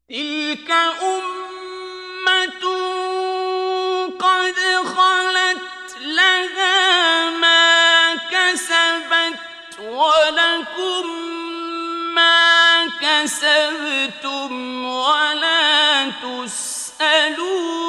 تلك أمة قد خلت لها ما كسبت ولكم ما كسبتم ولا تسألون